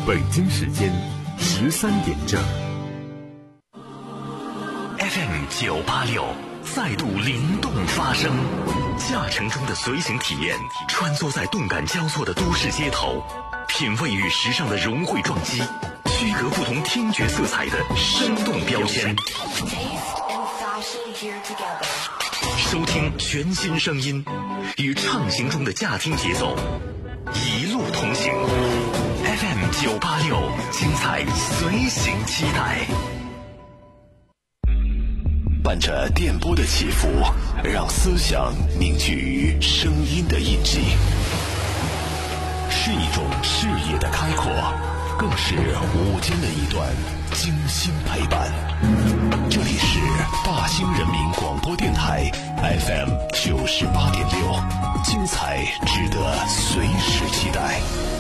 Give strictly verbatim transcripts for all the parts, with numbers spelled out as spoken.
北京时间十三点整。 F M 九八六再度灵动发声，驾乘中的随行体验，穿梭在动感交错的都市街头，品味与时尚的融汇撞击，区隔不同听觉色彩的生动标签。收听全新声音，与畅行中的驾听节奏，一路同行。F M 九八六，精彩随行期待。 伴着电波的起伏，让思想凝聚于声音的印记，是一种视野的开阔，更是午间的一段精心陪伴。这里是大兴人民广播电台 F M 九十八点六，精彩值得随时期待。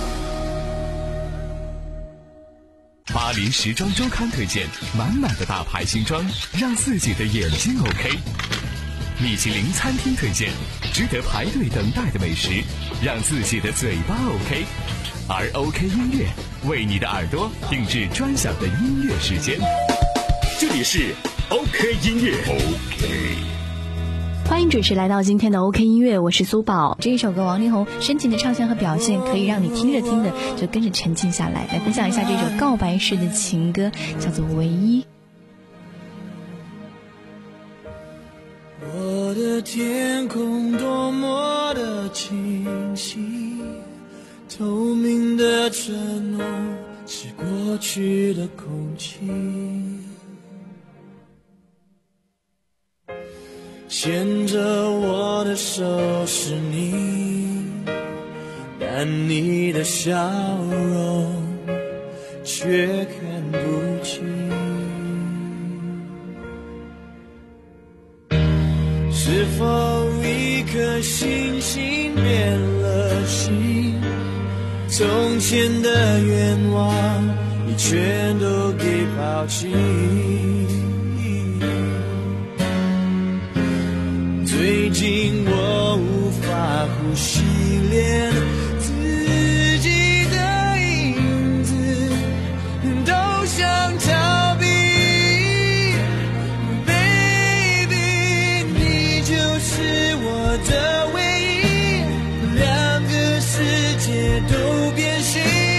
巴黎时装周刊推荐满满的大牌新装，让自己的眼睛 OK。米其林餐厅推荐值得排队等待的美食，让自己的嘴巴 OK。而 OK 音乐为你的耳朵定制专享的音乐时间。这里是 OK 音乐 OK。 欢迎准时来到今天的 OK 音乐，我是苏宝。这一首歌王力宏深情的唱腔和表现，可以让你听着听着就跟着沉浸下来。来分享一下这首告白式的情歌，叫做唯一。 我的天空多么的清晰，透明的承诺是过去的空气，牵着我的手是你，但你的笑容却看不清。是否一颗星星变了心？从前的愿望你全都给抛弃。最近我无法呼吸，连自己的影子都想逃避。 Baby， 你就是我的唯一，两个世界都变形，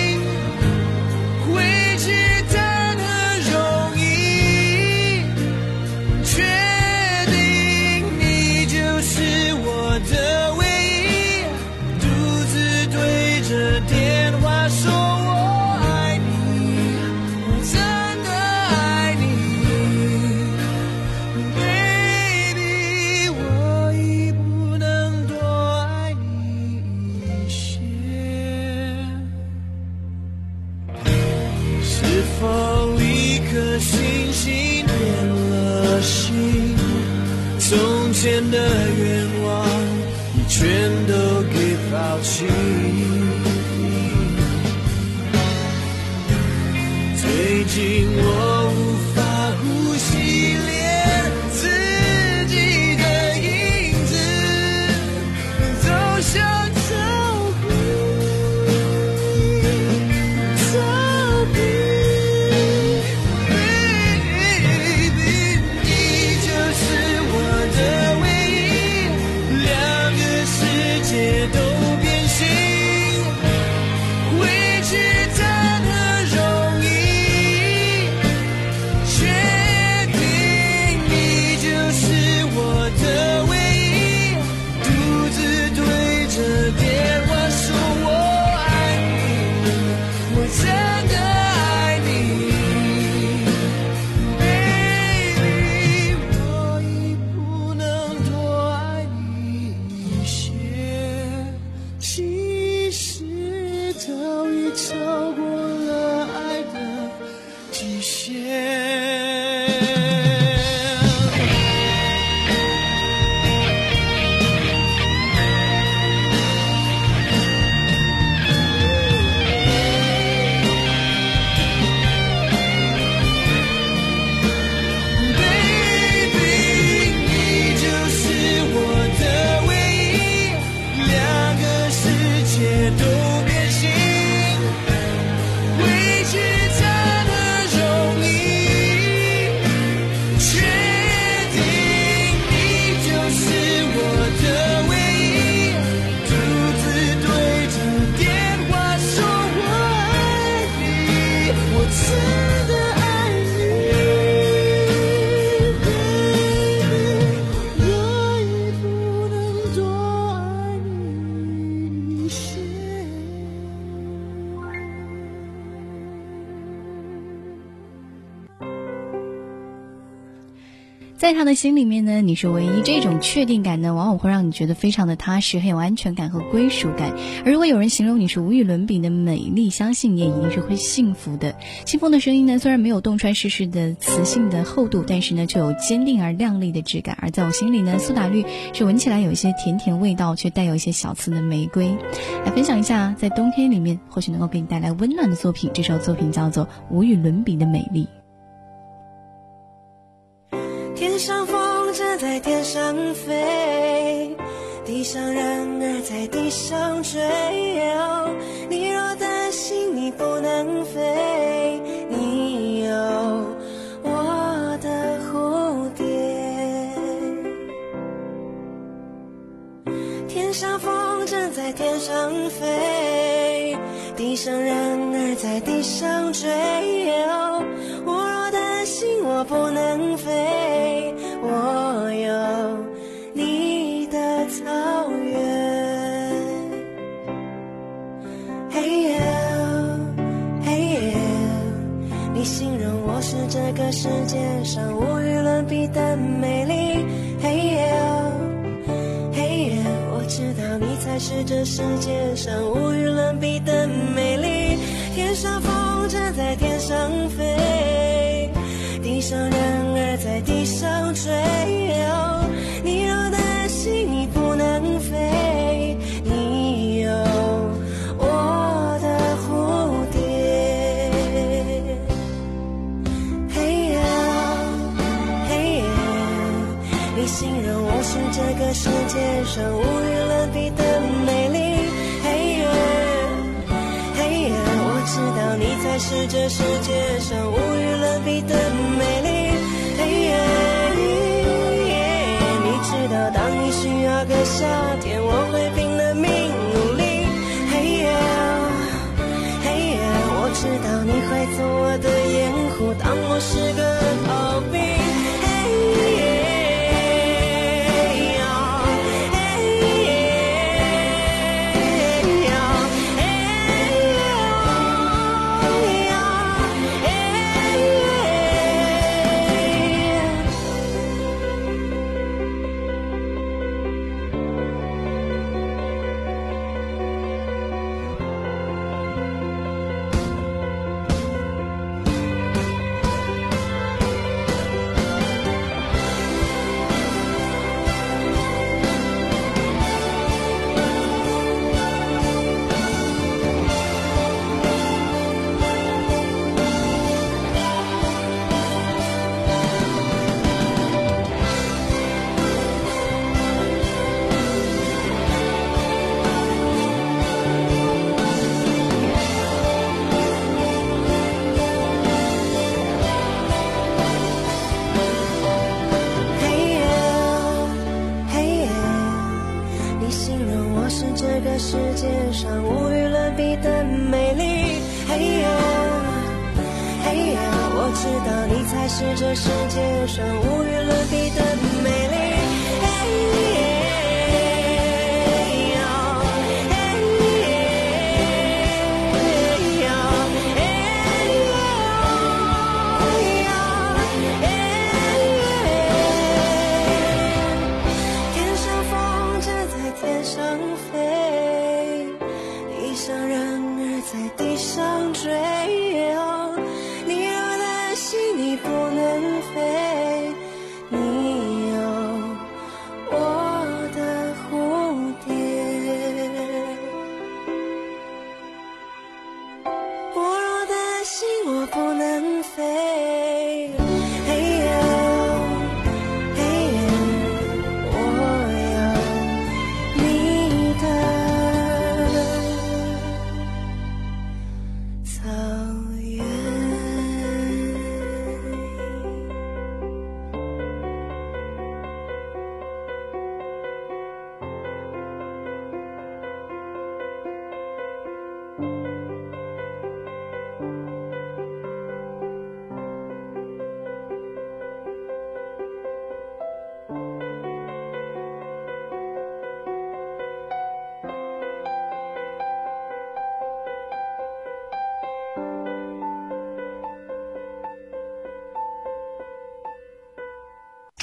回去谈何容易，确定你就是我的唯一，独自对着电话说我爱你，我真的爱你 ，Baby， 我已不能多爱你一些。是否一颗星星变了心？从前的愿望你全都给抛弃。最近我无法呼吸，连自己的影子都想逃避，逃避。Baby， 你就是我的唯一，两个世界都变形，回去谈何容易，确定你就是我的唯一，独自对着电话说我爱你，我真的爱你 ，Baby， 我已不能多爱你一些，其实早已超过了爱的极限。Baby， 你就是我的唯一，两个世界都变形，回在他的心里面呢，你是唯一，这种确定感呢，往往会让你觉得非常的踏实，很有安全感和归属感。而如果有人形容你是无与伦比的美丽，相信你也一定是会幸福的。清风的声音呢，虽然没有洞穿世事的磁性的厚度，但是呢，却有坚定而亮丽的质感。而在我心里呢，苏打绿是闻起来有一些甜甜味道，却带有一些小刺的玫瑰。来分享一下，在冬天里面或许能够给你带来温暖的作品，这首作品叫做《无与伦比的美丽》。 天上风筝在天上飞，地上人儿在地上追，哦，你若担心你不能飞，你有我的蝴蝶。天上风筝在天上飞，地上人儿在地上追，哦，我若担心我不能飞，我有你的草原。嘿呦嘿呦，你形容我是这个世界上无与伦比的美丽。嘿呦嘿呦，我知道你才是这世界上无与伦比的美丽。天上风筝在天上飞，地上人儿在地上追，哦，你若担心你不能飞，你有我的蝴蝶。嘿呦嘿呦，你形容我是这个世界上无与伦比的美丽。嘿呦嘿呦，我知道你才是这世界上无与伦比的美丽。嘿耶你知道当你需要个夏天，我会拼了命努力。嘿耶嘿耶，我知道你会做我的掩护，当我是个逃兵。嘿耶世界上无与伦比的美丽。嘿呦嘿呦，我知道你才是这世界上无与伦比的美丽。嘿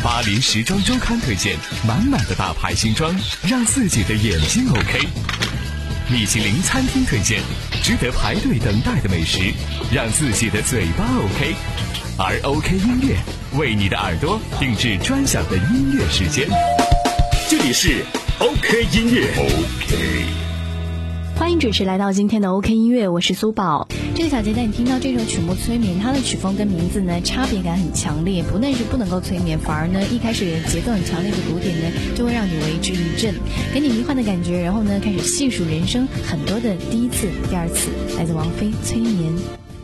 巴黎时装周刊推荐满满的大牌新装，让自己的眼睛 OK。米其林餐厅推荐值得排队等待的美食，让自己的嘴巴 OK。而 OK 音乐为你的耳朵定制专享的音乐时间。 这里是 OK 音乐 OK。 欢迎准时来到今天的 OK 音乐，我是苏宝。这个小节带你听到这首曲目《催眠》，它的曲风跟名字呢差别感很强烈，不但是不能够催眠，反而呢一开始节奏很强烈的鼓点呢就会让你为之一振，给你迷幻的感觉，然后呢开始细数人生很多的第一次、第二次，来自王菲《催眠》。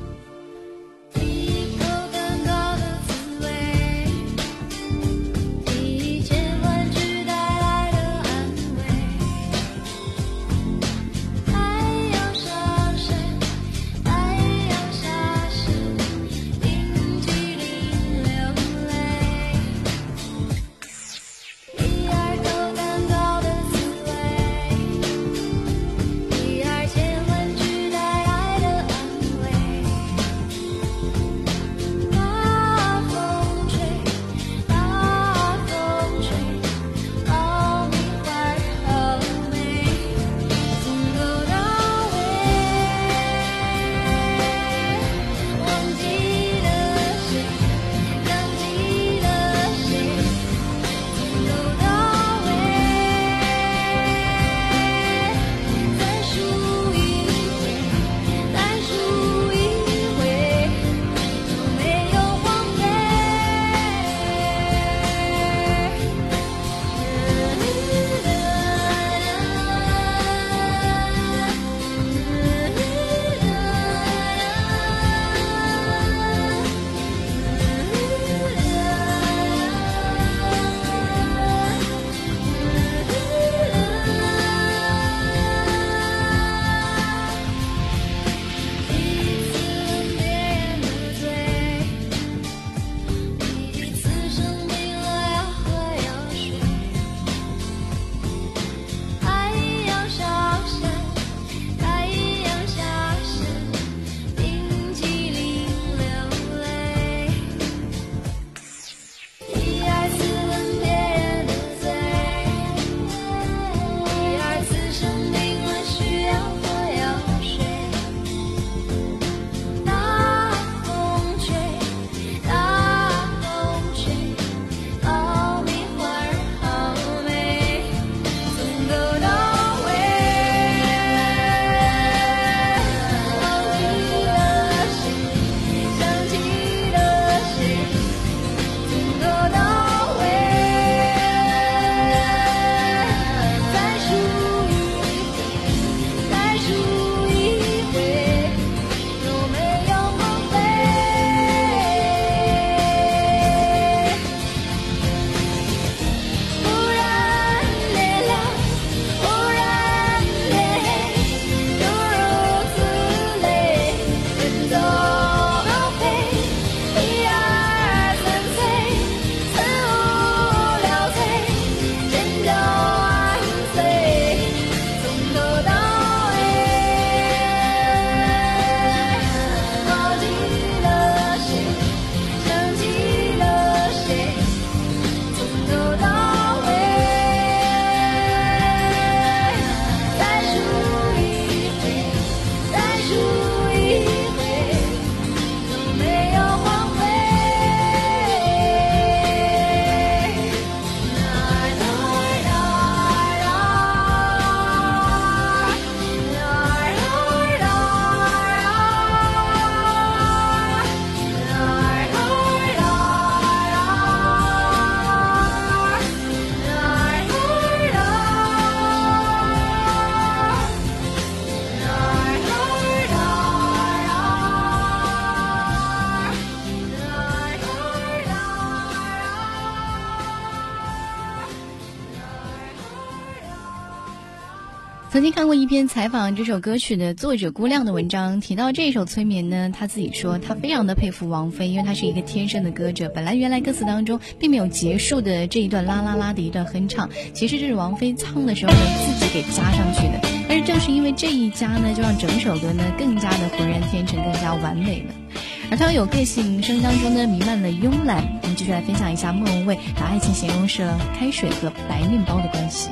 曾经看过一篇采访这首歌曲的作者估量的文章，提到这首催眠呢，他自己说他非常的佩服王菲，因为他是一个天生的歌者。本来原来歌词当中并没有结束的这一段啦啦啦的一段哼唱，其实这是王菲唱的时候呢自己给加上去的。但是正是因为这一加呢，就让整首歌呢更加的浑然天成，更加完美了。 而他有个性，声音当中呢弥漫了慵懒。我们继续来分享一下莫文蔚把爱情形容是了开水和白面包的关系。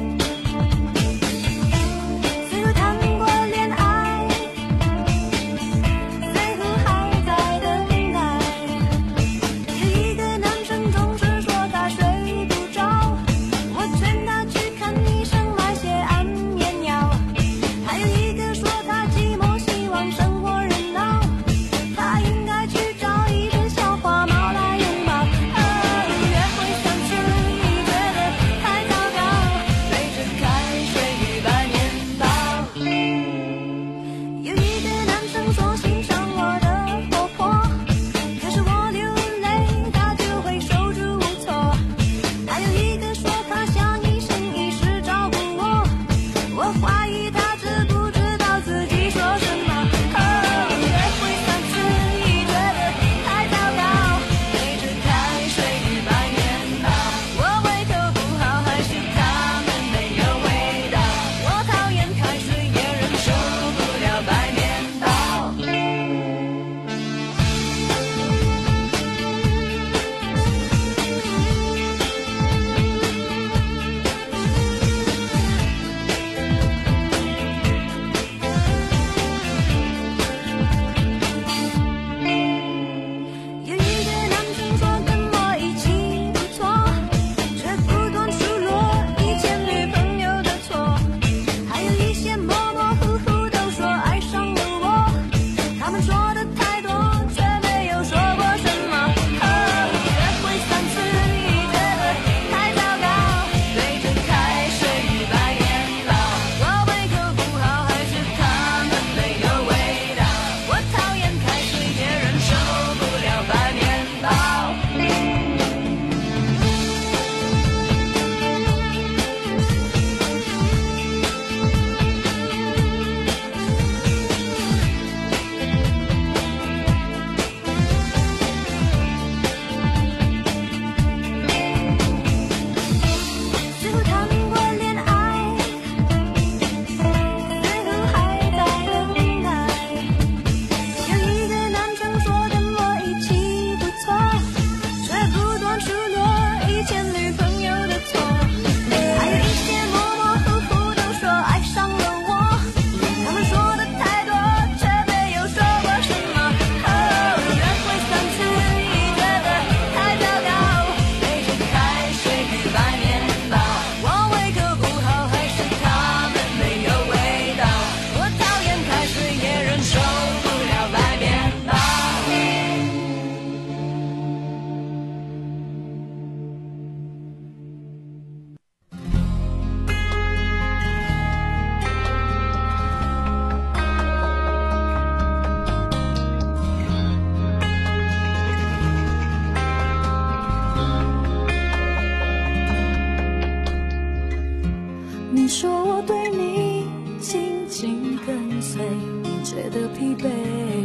你说我对你紧紧跟随，你觉得疲惫，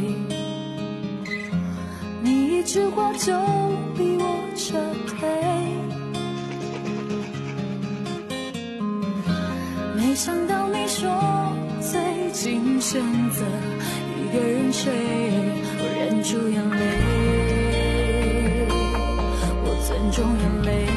你一句话就逼我撤退，没想到你说最近选择一个人睡，我忍住眼泪，我尊重眼泪，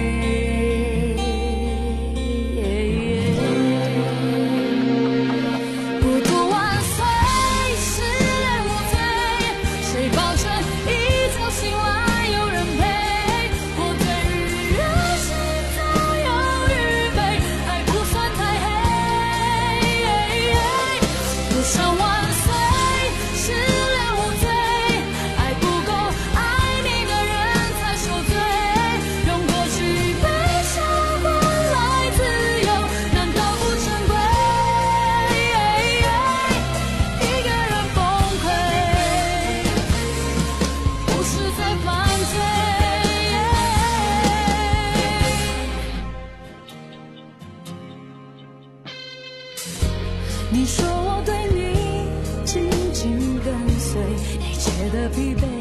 你说我对你紧紧跟随，你觉得疲惫，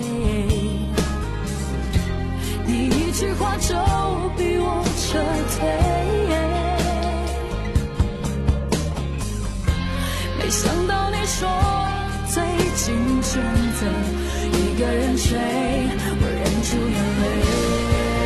你一句话就逼我撤退，没想到你说最情选择一个人睡，我忍住眼泪。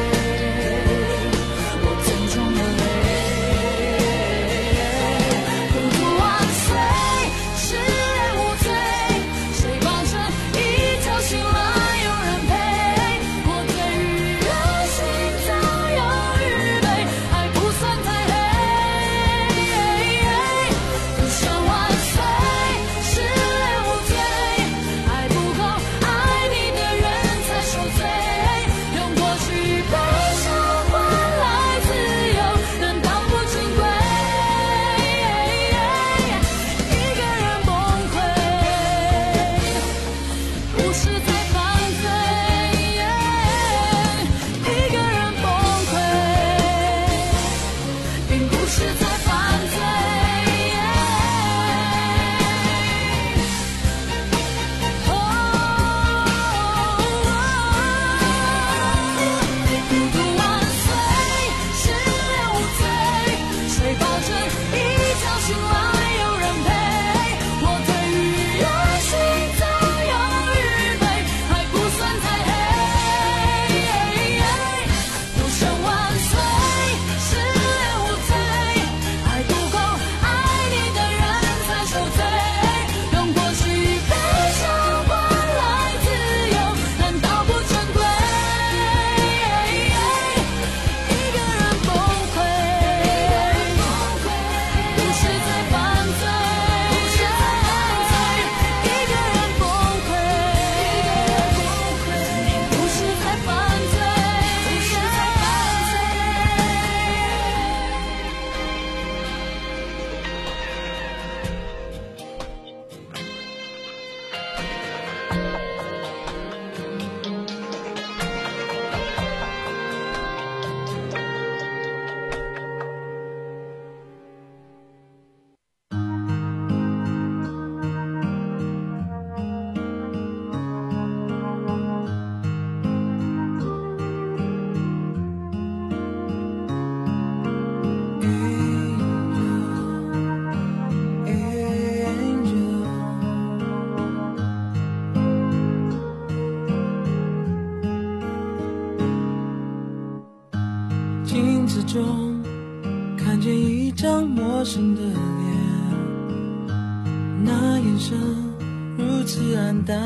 镜子中看见一张陌生的脸，那眼神如此黯淡，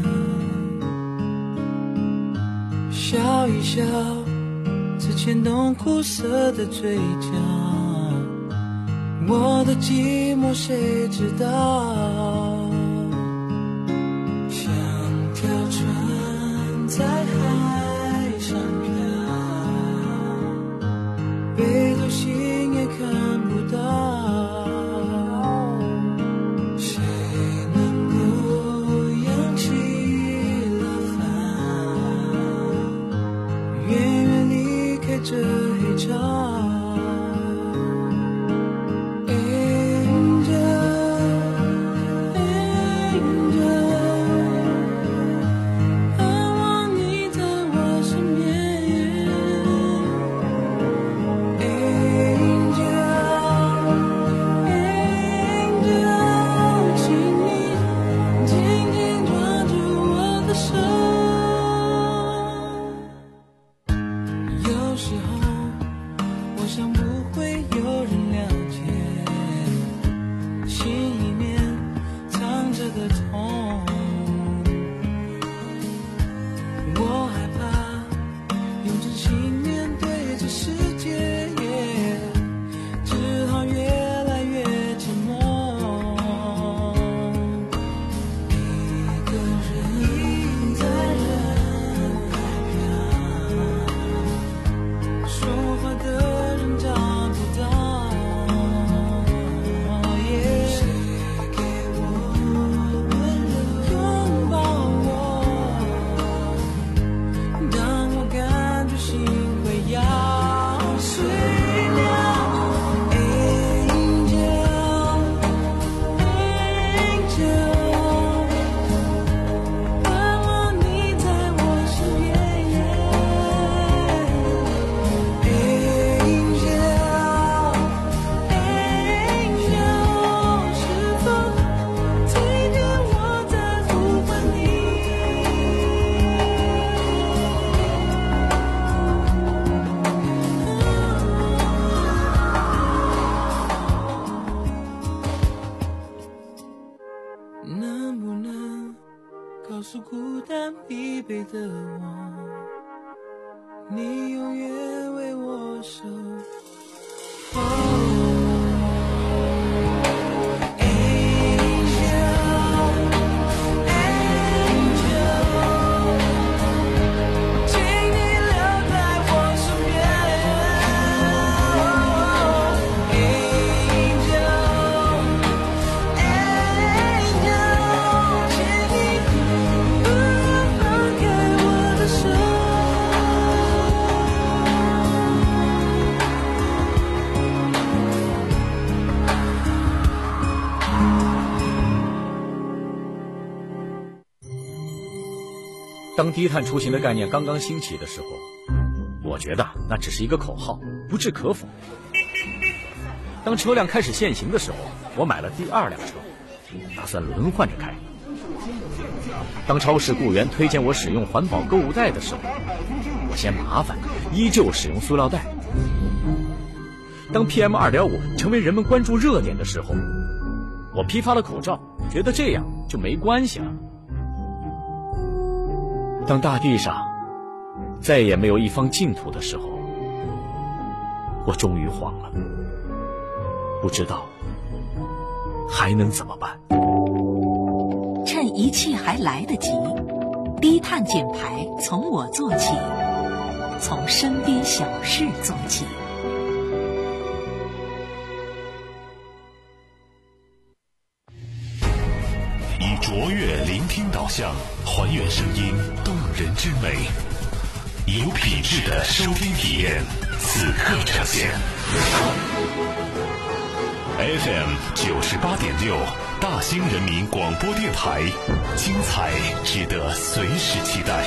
笑一笑只牵动苦涩的嘴角，我的寂寞谁知道，像条船在海上北斗星也看不到，谁能够扬起了帆，远远离开这黑潮。 告诉孤单疲惫的我，你永远为我守候。 当低碳出行的概念刚刚兴起的时候，我觉得那只是一个口号，不置可否。当车辆开始限行的时候，我买了第二辆车，打算轮换着开。当超市雇员推荐我使用环保购物袋的时候，我嫌麻烦，依旧使用塑料袋。当 P M 二点五 成为人们关注热点的时候，我批发了口罩，觉得这样就没关系了。当大地上再也没有一方净土的时候，我终于慌了，不知道还能怎么办。 趁一切还来得及，低碳减排从我做起，从身边小事做起。 以卓越聆听导向，还原声音动人之美，有品质的收听体验，此刻呈现。F M 九十八点六，大兴人民广播电台，精彩值得随时期待。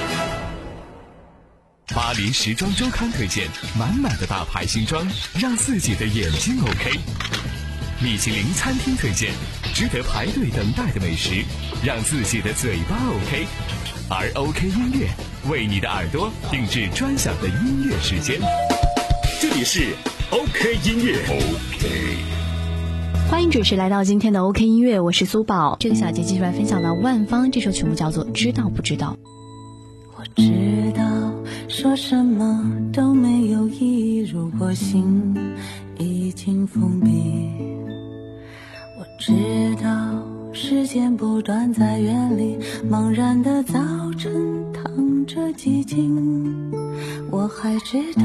巴黎时装周刊推荐满满的大牌新装，让自己的眼睛 OK。米其林餐厅推荐值得排队等待的美食，让自己的嘴巴 OK。而 OK 音乐为你的耳朵定制专享的音乐时间。这里是 OK 音乐 OK。 欢迎准时来到今天的 OK 音乐，我是苏宝。这个小节继续来分享到万芳这首曲目叫做《知道不知道》。 我知道说什么都没有意义，如果心已经封闭。我知道时间不断在远离，茫然的早晨淌着寂静。我还知道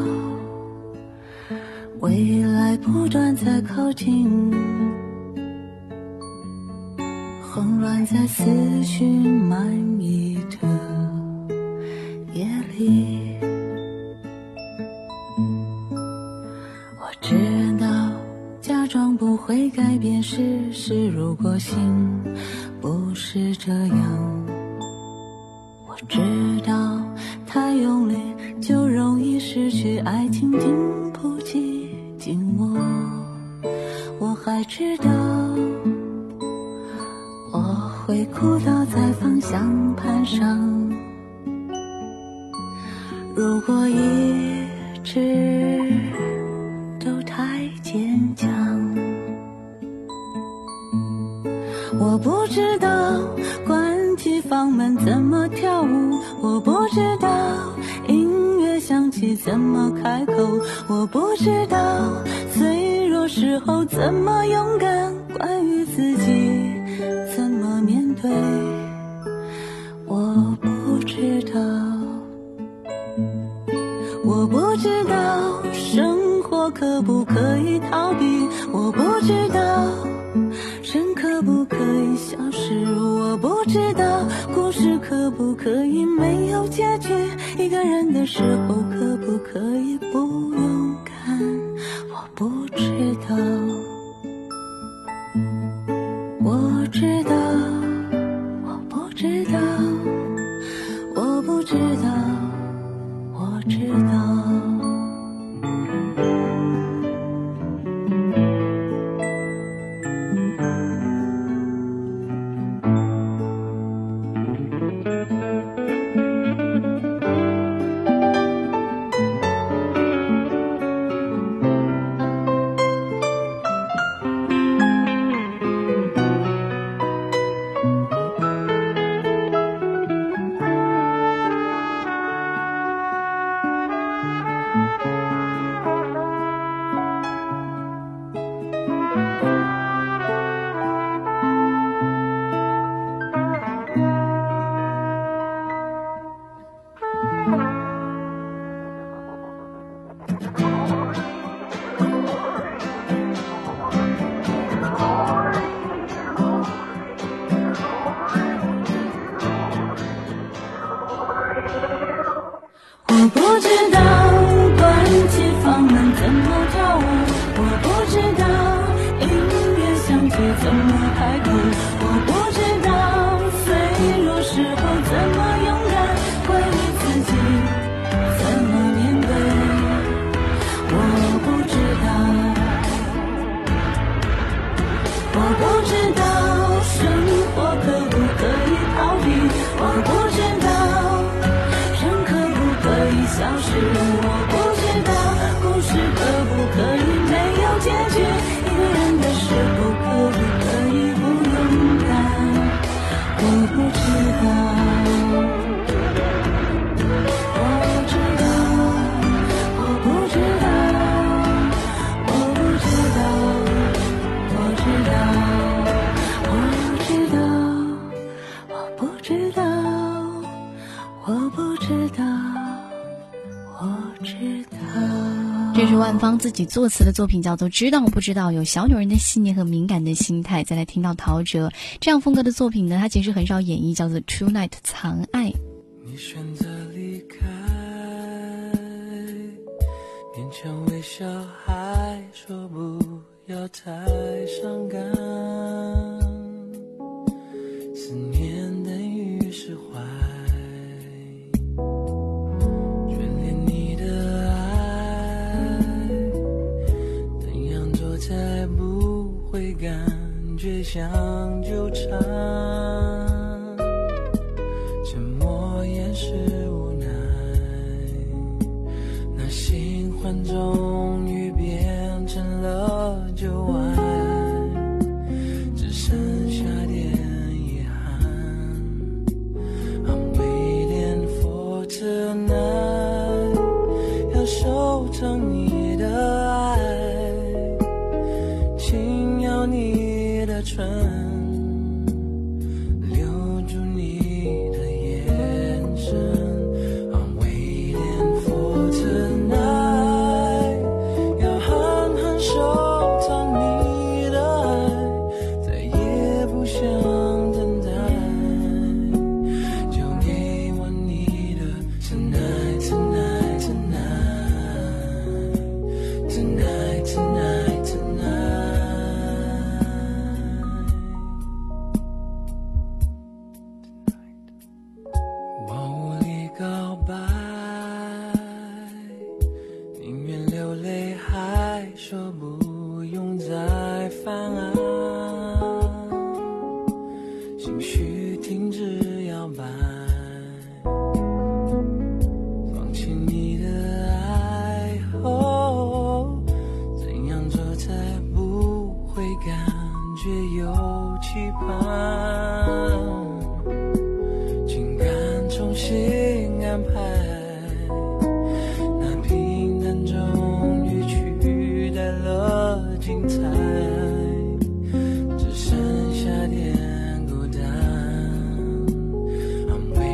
未来不断在靠近，混乱在思绪满溢的夜里。我知道假装不会改变事实，如果心不是这样。我知道太用力就容易失去爱情，经不起紧握。我还知道我会哭倒在方向盘上，如果一直都太坚强。我不知道关起房门怎么跳舞，我不知道音乐响起怎么开口，我不知道脆弱时候怎么勇敢，关于自己怎么面对，我不知道。我不知道生活可不可以逃避，我不知道人可不可以消失，我不知道故事可不可以没有结局，一个人的时候可不可以不勇敢，我不知道。我知道我不知道我不知道我知道。 我不知道关起房门怎么跳舞，我不知道音乐响起怎么开口，我不知道脆弱时候怎么勇敢回忆自己怎么面对，我不知道，我不知道生活可不可以逃避，我不知道人可不可以消失，我不知道故事可不可以没有结局，一个人的时候可不可以不勇敢，我不知道。 这是万芳自己作词的作品，叫做《知道不知道》，有小女人的细腻和敏感的心态。再来听到陶喆这样风格的作品呢，他其实很少演绎，叫做《Tonight 藏爱》。 你选择离开，勉强微笑，还说不要太伤感，思念等于释怀，才不会感觉像纠缠，沉默掩饰无奈，那新欢终于变成了旧爱，只剩下点遗憾。 I'm waiting for tonight， 要收藏你的爱，轻咬你的唇，留住你的眼神。 I'm waiting for tonight， 要狠狠收藏你的爱，再也不想等待，就给我你的 tonight tonight tonight tonight tonight tonight。 往无力告白，宁愿流泪，还说不用再犯案，情绪停止摇摆，放弃你的爱后，怎样做才不会感觉有期盼？情感重新安排，那平淡终于取代了精彩，只剩下点孤单。I'm waiting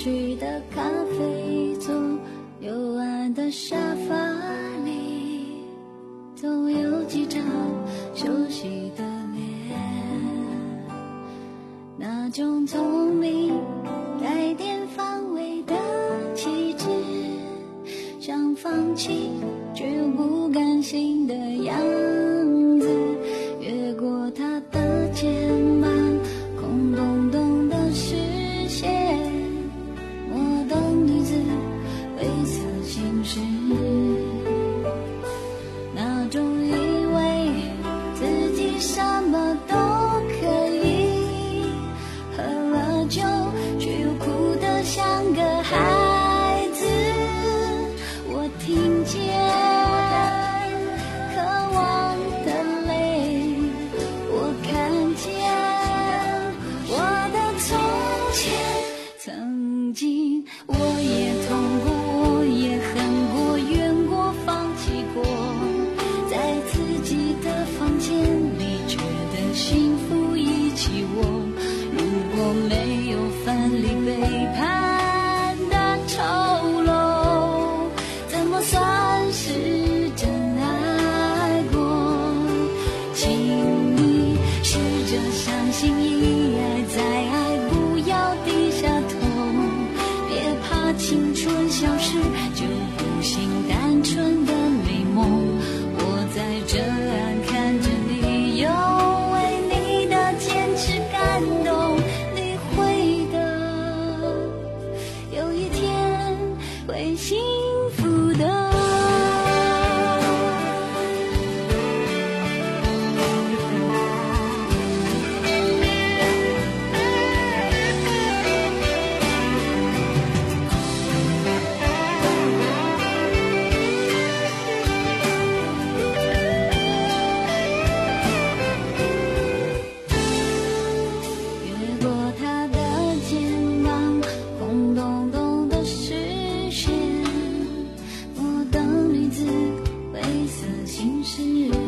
去的咖啡座，幽暗的沙发里，总有几张熟悉的脸，那种聪明带点防卫的气质，想放弃却又不甘心的样子，越过他的肩膀，空洞洞的视线，我的女子为此心事，那种以为自己什么都可以，喝了酒却又哭得像个孩子，我听见渴望的泪，我看见我的从前，曾经我也痛过，我也恨过，怨过，放弃过，在自己的房间里觉得幸福一起窝，如果没有分离背叛的丑陋，怎么算是真爱过？请你试着相信一爱再爱，不要低下头，别怕青春消失就不行单纯的美梦，我在这岸看着你，又为你的坚持感动，你会的，有一天会幸福的。越过他的肩膀，空洞洞的视线，我等女子为此心事，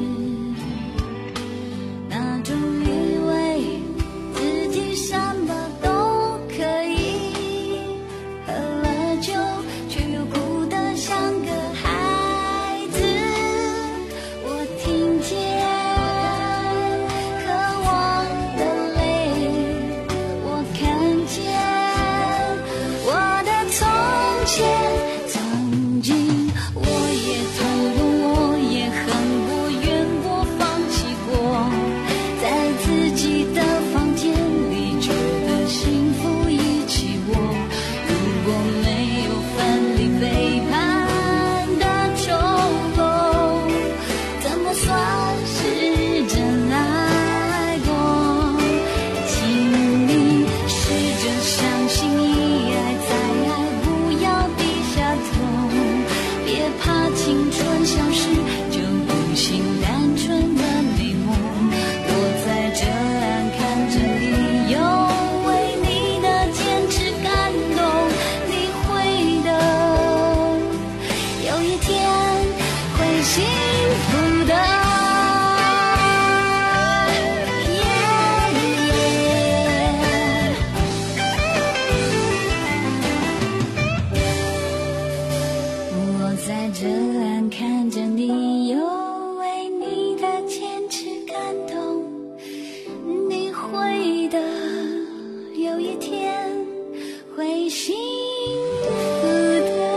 那种以为自己什么都可以，喝了酒却又哭得像个孩子，我听见渴望的泪，我看见我的从前，曾经我也痛过，我也恨过，怨过，放弃过，在自己的房间里觉得幸福一起窝，如果没有分离背叛的丑陋，怎么算是真爱过？请你试着相信一爱再爱，不要低下头，别怕青春消失就不行单纯的美梦，我在这岸看着你，又为你的坚持感动，你会的，有一天会幸福的。我在这岸看着你，又为你的坚持感动，你会的，有一天会幸福的。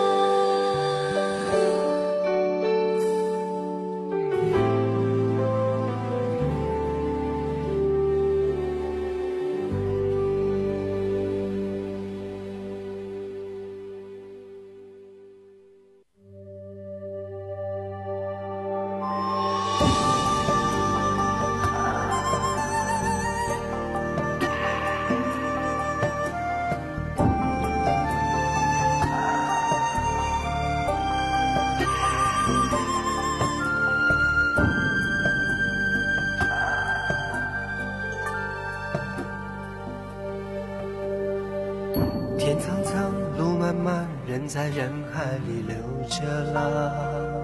天苍苍，路漫漫，人在人海里流着浪。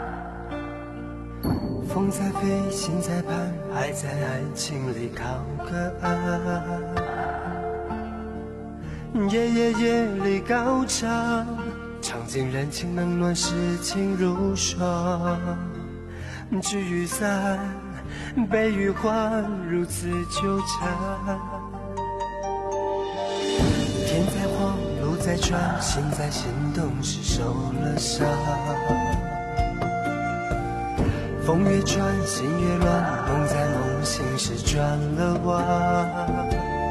风在飞，心在盼，爱在爱情里靠个岸。 夜夜夜里高唱，尝尽人情冷暖，世情如霜。聚与散，悲与欢，如此纠缠。天在晃，路在转，心在心动时受了伤。风越转，心越乱，梦在梦醒时转了弯。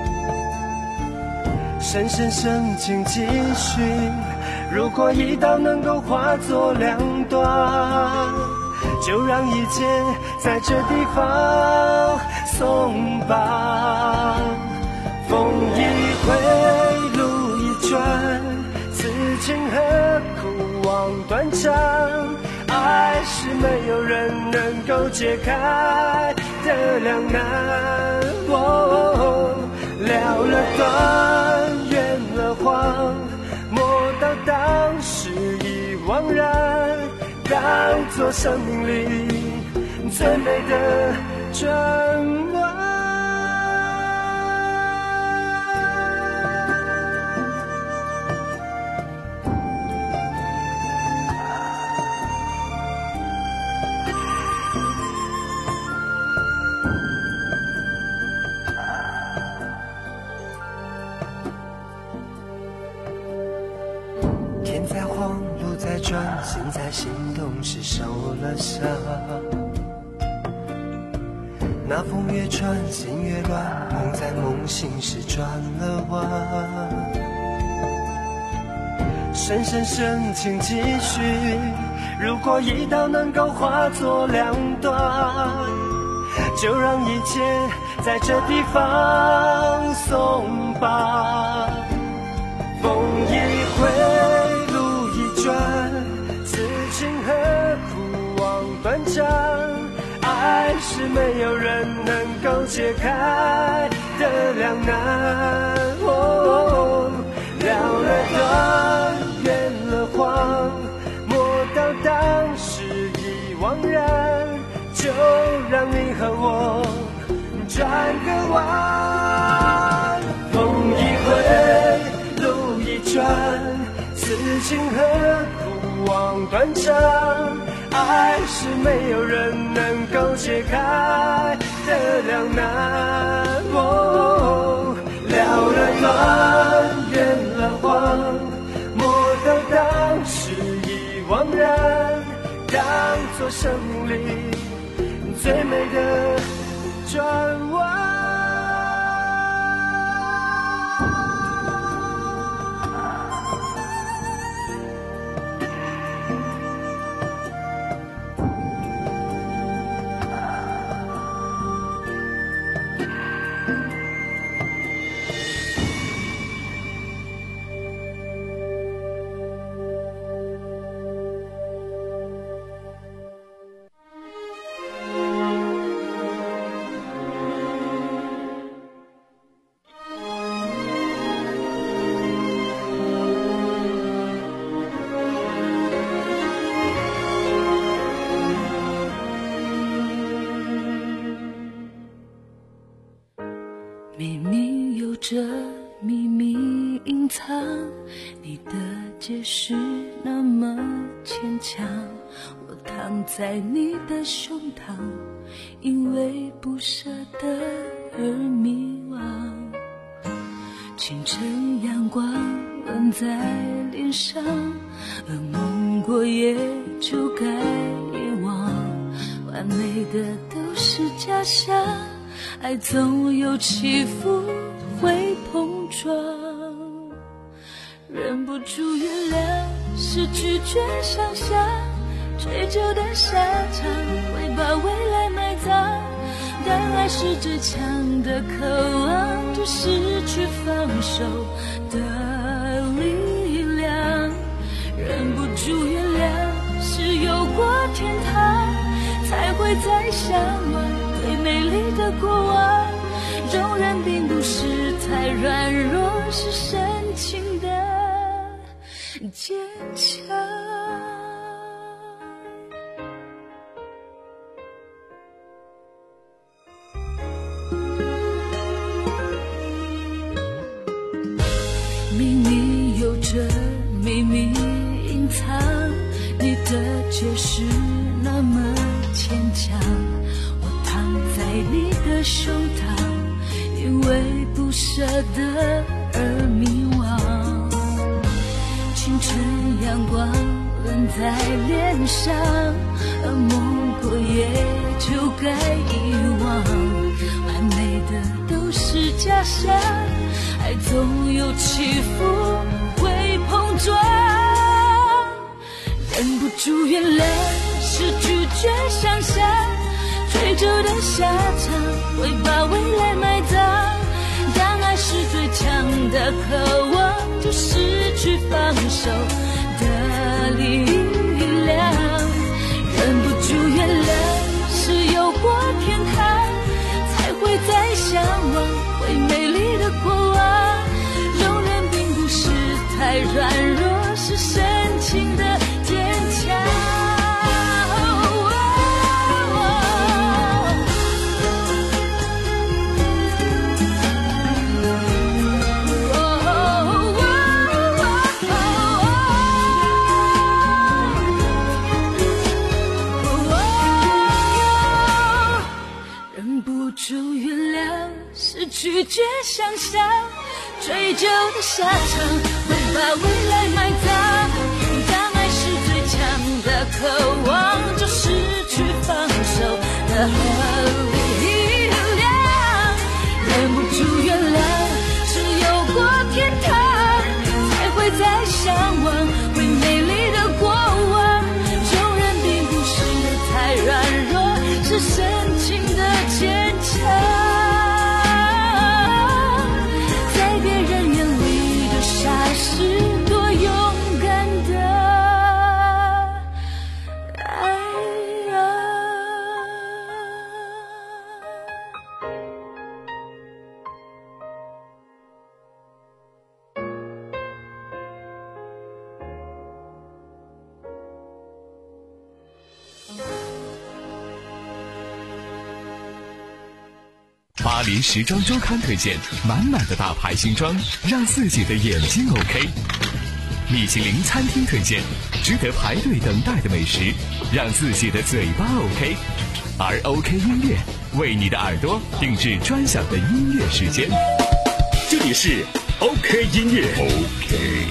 深深深情继续，如果一刀能够化作两段，就让一切在这地方松绑。风一回，路一转，此情何苦望断肠？爱是没有人能够解开的两难。哦，了了断，圆了谎，莫道当时已惘然，当作生命里最美的转弯。天在晃，路在转，心在心动时受了伤。那风越穿，心越乱，梦在梦醒时转了弯。深深深情继续，如果一刀能够化作两段，就让一切在这地方松绑。风一回，路一转，此情何苦望断肠？爱是没有人能够解开的两难。哦，了了断，圆了谎，莫道当时已惘然，就让你和我转个弯。风一回，路一转，此情何苦望断肠？爱是没有人能够解开的两难。哦，了了断，圆了谎，莫道当时已惘然，当作生命里最美的转弯。 明明有着秘密隐藏，你的解释那么牵强，我躺在你的胸膛，因为不舍得而迷惘。清晨阳光吻在脸上，噩梦过夜就该遗忘，完美的都是假象，爱总有起伏会碰撞，忍不住原谅是拒绝想象，追究的下场会把未来埋葬，但爱是最强的渴望，就失去放手的力量，忍不住原谅是有过天堂才会再相望，最美丽的过往，容忍并不是太软弱，是深情的坚强。 命里有着秘密隐藏，你的解释那么牵强，我躺在你的胸膛，因为不舍得而迷惘。清晨阳光冷在脸上，而梦过也就该遗忘，完美的都是假象，爱总有起伏会碰撞，忍不住原谅是拒绝想象，追逐的下场会把未来埋葬，当爱是最强的渴望，就失去放手的力量，忍不住原谅是有过天堂，才会再向往会美丽的过往，容忍并不是太软弱，是深情的坚强。忍不住原谅是拒绝想象，追究的下场会把未来埋葬，当爱是最强的渴望，就失去放手的力量，忍不住原谅是有过天堂，才会再向往会美丽的过往，容忍并不是太软弱，是深情的坚强。是多勇敢的爱啊！ 巴黎时装周刊推荐满满的大牌新装，让自己的眼睛 OK。米其林餐厅推荐值得排队等待的美食，让自己的嘴巴 OK。而 OK 音乐为你的耳朵定制专享的音乐时间。 这里是 OK 音乐 OK。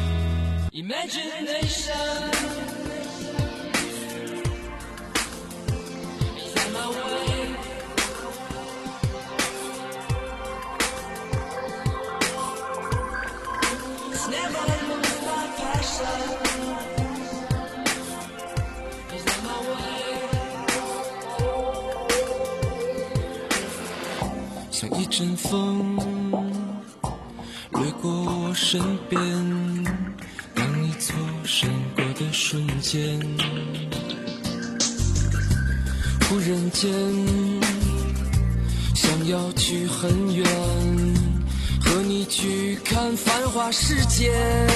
像一阵风掠过我身边，当你错身过的瞬间，忽然间想要去很远，和你去看繁华世界。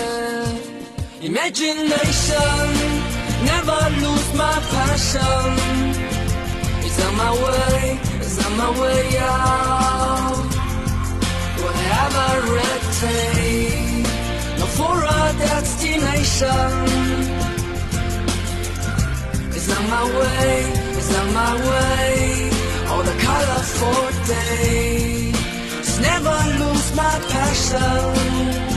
Imagination never lose my passion. It's on my way, it's on my way out. Whatever it takes, no for a destination. It's on my way, it's on my way. All the colorful days, never lose my passion.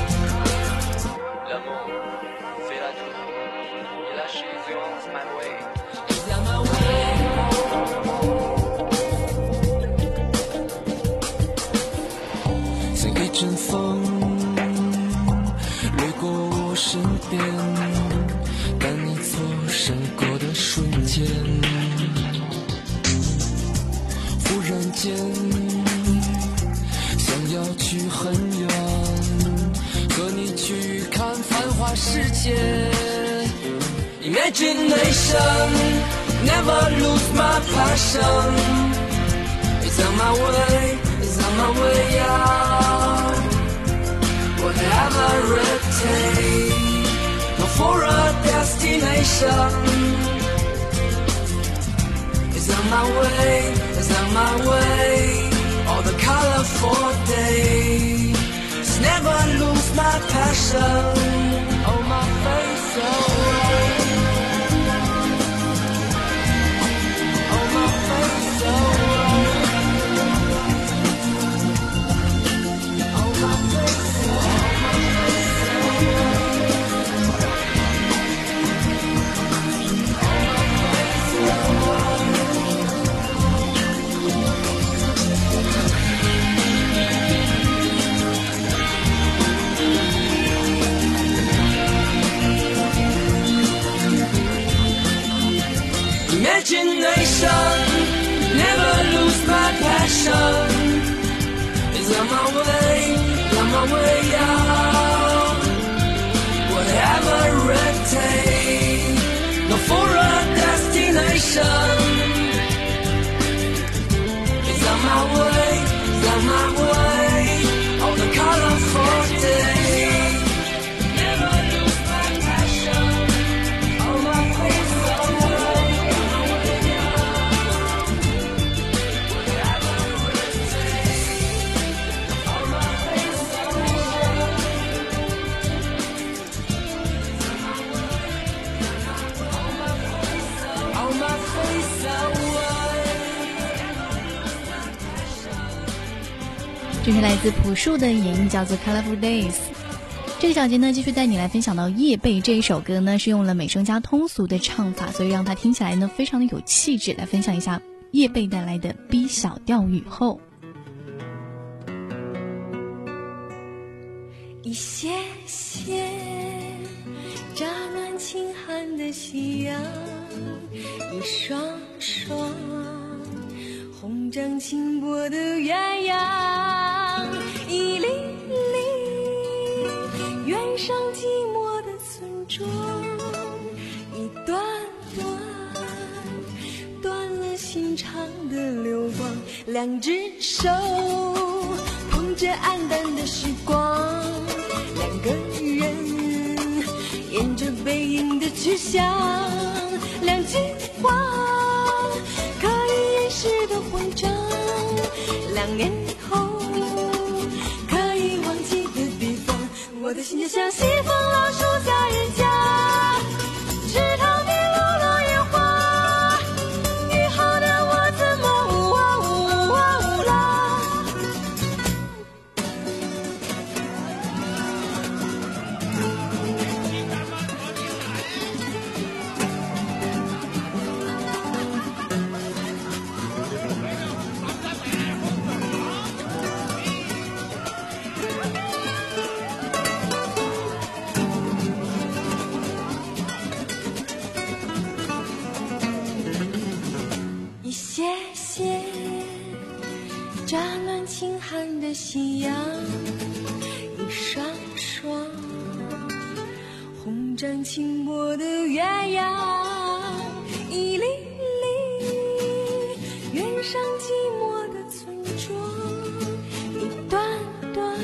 一阵风掠过我身边，当你错身过的瞬间，忽然间想要去很远，和你去看繁华世界。Imagination never lose my passion. It's on my way, it's on my way out. Whatever it takes, no for a destination. It's on my way, it's on my way. All the colorful days, never lose my my passion. Oh, my face away. Oh, my face away. Oh, my face away. Imagination, never lose my passion. Is on my way, on my way out. Whatever it takes, go for a destination. It's on my way, it's on my way, on the colorful day. Never lose my passion, on my face away. Face away. 这是来自朴树的演绎，叫做 Colorful Days。这个小节呢，继续带你来分享到夜贝这一首歌呢，是用了美声加通俗的唱法，所以让它听起来呢非常的有气质。来分享一下夜贝带来的 B 小调雨后。 一些些乍暖轻寒的夕阳，一双双红掌轻薄的鸳鸯，一粒粒远上寂寞的村庄，一段段断了心肠的流光，两只手捧着黯淡的时光，两个人沿着背影的去向，两句话可以掩饰的慌张，两年后可以忘记的地方，我的心就像西风老树下人家，池塘边落落叶花，雨后的我怎么呜啊呜啊呜啦。一些些乍暖轻寒的夕阳，一双双红掌轻薄的鸳鸯，一粒粒远上寂寞的村庄，一段段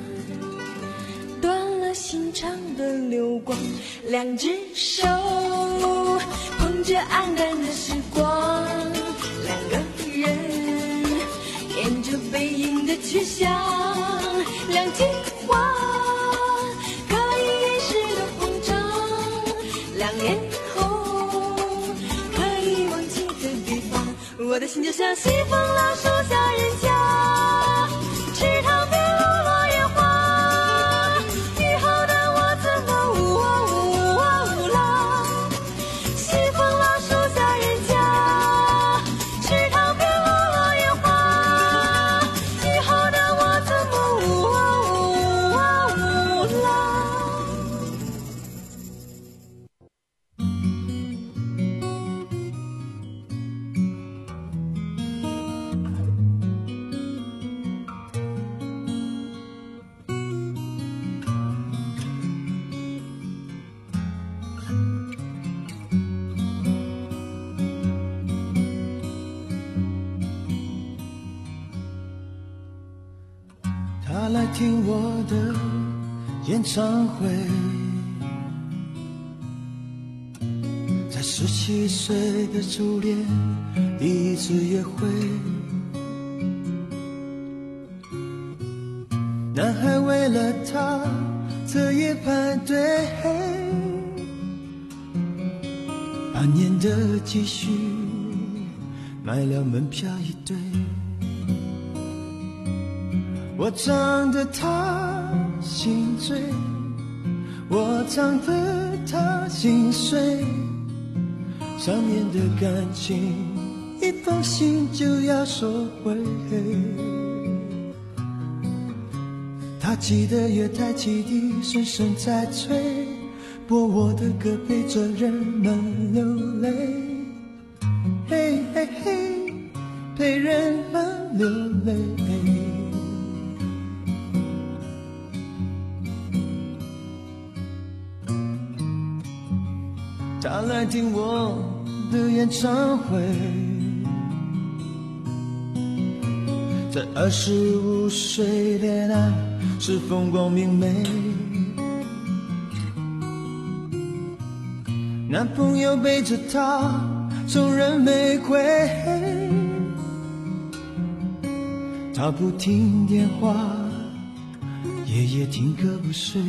断了心肠的流光，两只手捧着黯淡的时光，两个人沿着背影的去向，两句话可以掩饰的慌张，两年后可以忘记的地方，我的心就像西风老树下人家，池塘边落落叶花，雨后的我怎么呜啊呜啊呜啦，西风老树下人家，池塘边落落叶花，雨后的我怎么呜啊呜啊呜啦。 他来听我的演唱会，才十七岁的初恋第一次约会，男孩为了她特夜排队，半年的积蓄买了门票一对。我唱得他心醉，我唱得他心碎，上面的感情一封信就要收回。他记得月台汽笛声声在催，播我的歌陪着人们流泪，嘿嘿嘿，陪人们流泪。他来听我的演唱会，在二十五岁恋爱是风光明媚，男朋友背着她送人玫瑰，她不听电话，夜夜听歌不睡。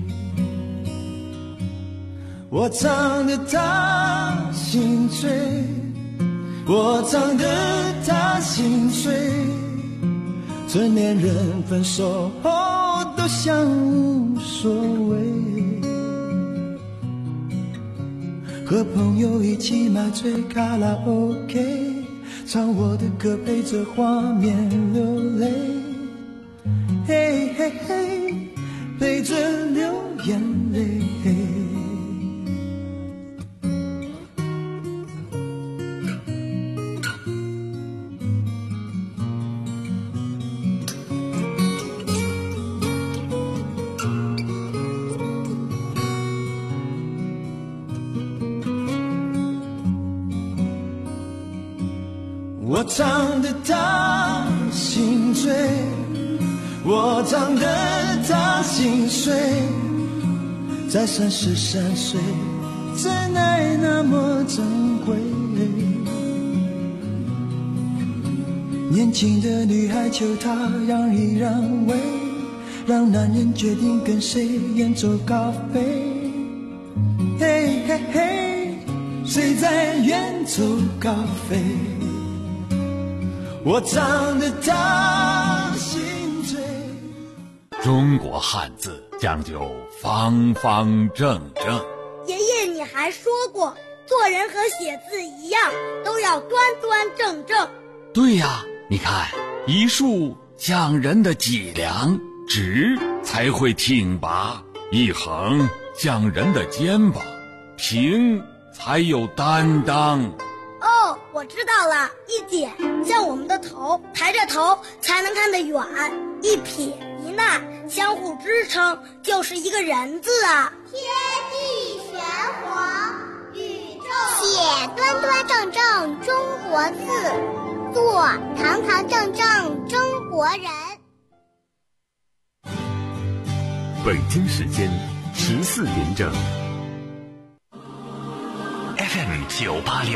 我唱得她心醉，我唱得她心碎，成年人分手后都像无所谓，和朋友一起买醉卡拉 OK， 唱我的歌陪着画面流泪，嘿嘿嘿，陪着流眼泪。我唱得他心醉，我唱得他心碎，在三十三岁，真爱那么珍贵。年轻的女孩求他让一让位，让男人决定跟谁远走高飞。嘿嘿嘿，谁在远走高飞？我唱得他心醉。 中国汉字讲究方方正正。 爷爷，你还说过，做人和写字一样，都要端端正正。 对呀，你看，一竖像人的脊梁，直才会挺拔；一横像人的肩膀，平才有担当。 哦，我知道了，一点像我们的头，抬着头才能看得远；一撇一捺相互支撑，就是一个人字啊。 天地玄黄，宇宙写端端正正中国字，做堂堂正正中国人。 北京时间十四点整。 F M 九八六。